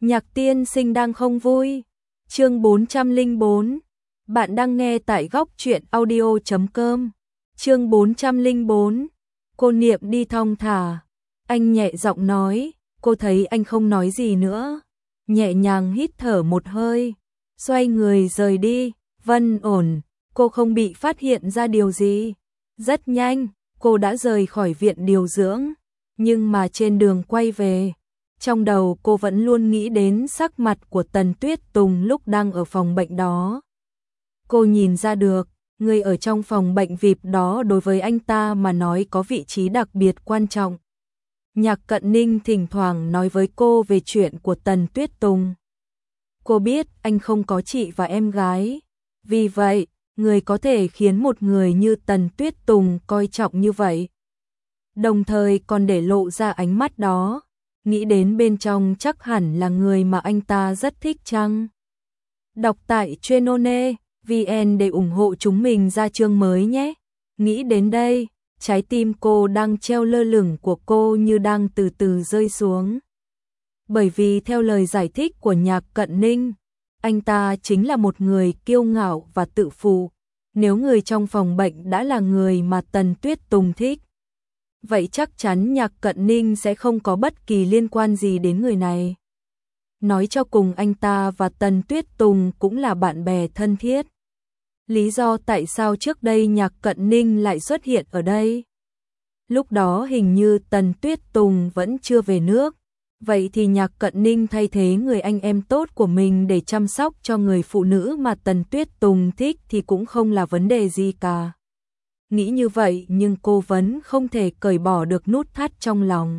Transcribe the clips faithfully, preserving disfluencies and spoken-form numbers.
Nhạc tiên sinh đang không vui. Chương bốn trăm lẻ bốn. Bạn đang nghe tại góc truyện audio chấm com. Chương bốn trăm lẻ bốn. Cô Niệm đi thong thả. Anh nhẹ giọng nói, cô thấy anh không nói gì nữa. Nhẹ nhàng hít thở một hơi, xoay người rời đi. Vân ổn, cô không bị phát hiện ra điều gì. Rất nhanh, cô đã rời khỏi viện điều dưỡng. Nhưng mà trên đường quay về, trong đầu cô vẫn luôn nghĩ đến sắc mặt của Tần Tuyết Tùng lúc đang ở phòng bệnh đó. Cô nhìn ra được, người ở trong phòng bệnh vi ai pi đó đối với anh ta mà nói có vị trí đặc biệt quan trọng. Nhạc Cận Ninh thỉnh thoảng nói với cô về chuyện của Tần Tuyết Tùng. Cô biết anh không có chị và em gái. Vì vậy, người có thể khiến một người như Tần Tuyết Tùng coi trọng như vậy. Đồng thời còn để lộ ra ánh mắt đó. Nghĩ đến bên trong chắc hẳn là người mà anh ta rất thích chăng? Đọc tại Trenone vê en để ủng hộ chúng mình ra chương mới nhé. Nghĩ đến đây, trái tim cô đang treo lơ lửng của cô như đang từ từ rơi xuống. Bởi vì theo lời giải thích của Nhạc Cận Ninh, anh ta chính là một người kiêu ngạo và tự phụ. Nếu người trong phòng bệnh đã là người mà Tần Tuyết Tùng thích, vậy chắc chắn Nhạc Cận Ninh sẽ không có bất kỳ liên quan gì đến người này. Nói cho cùng anh ta và Tần Tuyết Tùng cũng là bạn bè thân thiết. Lý do tại sao trước đây Nhạc Cận Ninh lại xuất hiện ở đây? Lúc đó hình như Tần Tuyết Tùng vẫn chưa về nước. Vậy thì Nhạc Cận Ninh thay thế người anh em tốt của mình để chăm sóc cho người phụ nữ mà Tần Tuyết Tùng thích thì cũng không là vấn đề gì cả. Nghĩ như vậy nhưng cô vẫn không thể cởi bỏ được nút thắt trong lòng.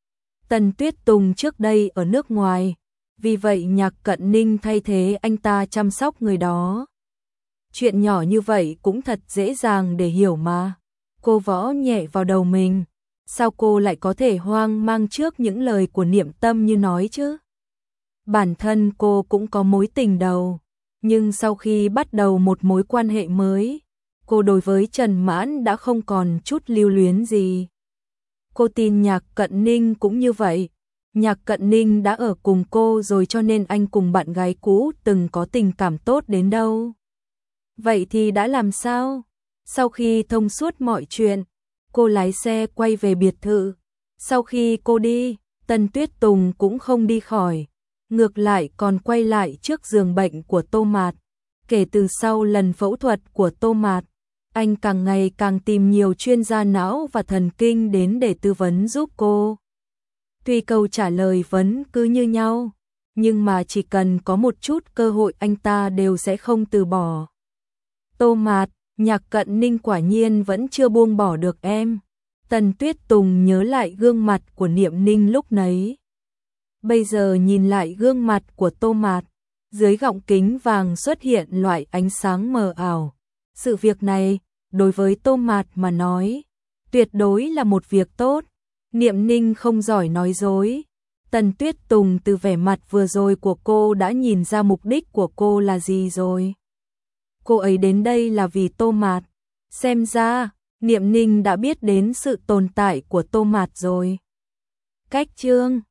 Tần Tuyết Tùng trước đây ở nước ngoài, vì vậy Nhạc Cận Ninh thay thế anh ta chăm sóc người đó. Chuyện nhỏ như vậy cũng thật dễ dàng để hiểu mà. Cô võ nhẹ vào đầu mình. Sao cô lại có thể hoang mang trước những lời của Niệm Tâm như nói chứ? Bản thân cô cũng có mối tình đầu. Nhưng sau khi bắt đầu một mối quan hệ mới, cô đối với Trần Mãn đã không còn chút lưu luyến gì. Cô tin Nhạc Cận Ninh cũng như vậy. Nhạc Cận Ninh đã ở cùng cô rồi cho nên anh cùng bạn gái cũ từng có tình cảm tốt đến đâu. Vậy thì đã làm sao? Sau khi thông suốt mọi chuyện, cô lái xe quay về biệt thự. Sau khi cô đi, Tần Tuyết Tùng cũng không đi khỏi. Ngược lại còn quay lại trước giường bệnh của Tô Mạt. Kể từ sau lần phẫu thuật của Tô Mạt, anh càng ngày càng tìm nhiều chuyên gia não và thần kinh đến để tư vấn giúp cô. Tuy câu trả lời vẫn cứ như nhau, nhưng mà chỉ cần có một chút cơ hội anh ta đều sẽ không từ bỏ. Tô Mạt, Nhạc Cận Ninh quả nhiên vẫn chưa buông bỏ được em. Tần Tuyết Tùng nhớ lại gương mặt của Niệm Ninh lúc nấy. Bây giờ nhìn lại gương mặt của Tô Mạt, dưới gọng kính vàng xuất hiện loại ánh sáng mờ ảo. Sự việc này, đối với Tô Mạt mà nói, tuyệt đối là một việc tốt. Niệm Ninh không giỏi nói dối. Tần Tuyết Tùng từ vẻ mặt vừa rồi của cô đã nhìn ra mục đích của cô là gì rồi. Cô ấy đến đây là vì Tô Mạt. Xem ra, Niệm Ninh đã biết đến sự tồn tại của Tô Mạt rồi. Cách chương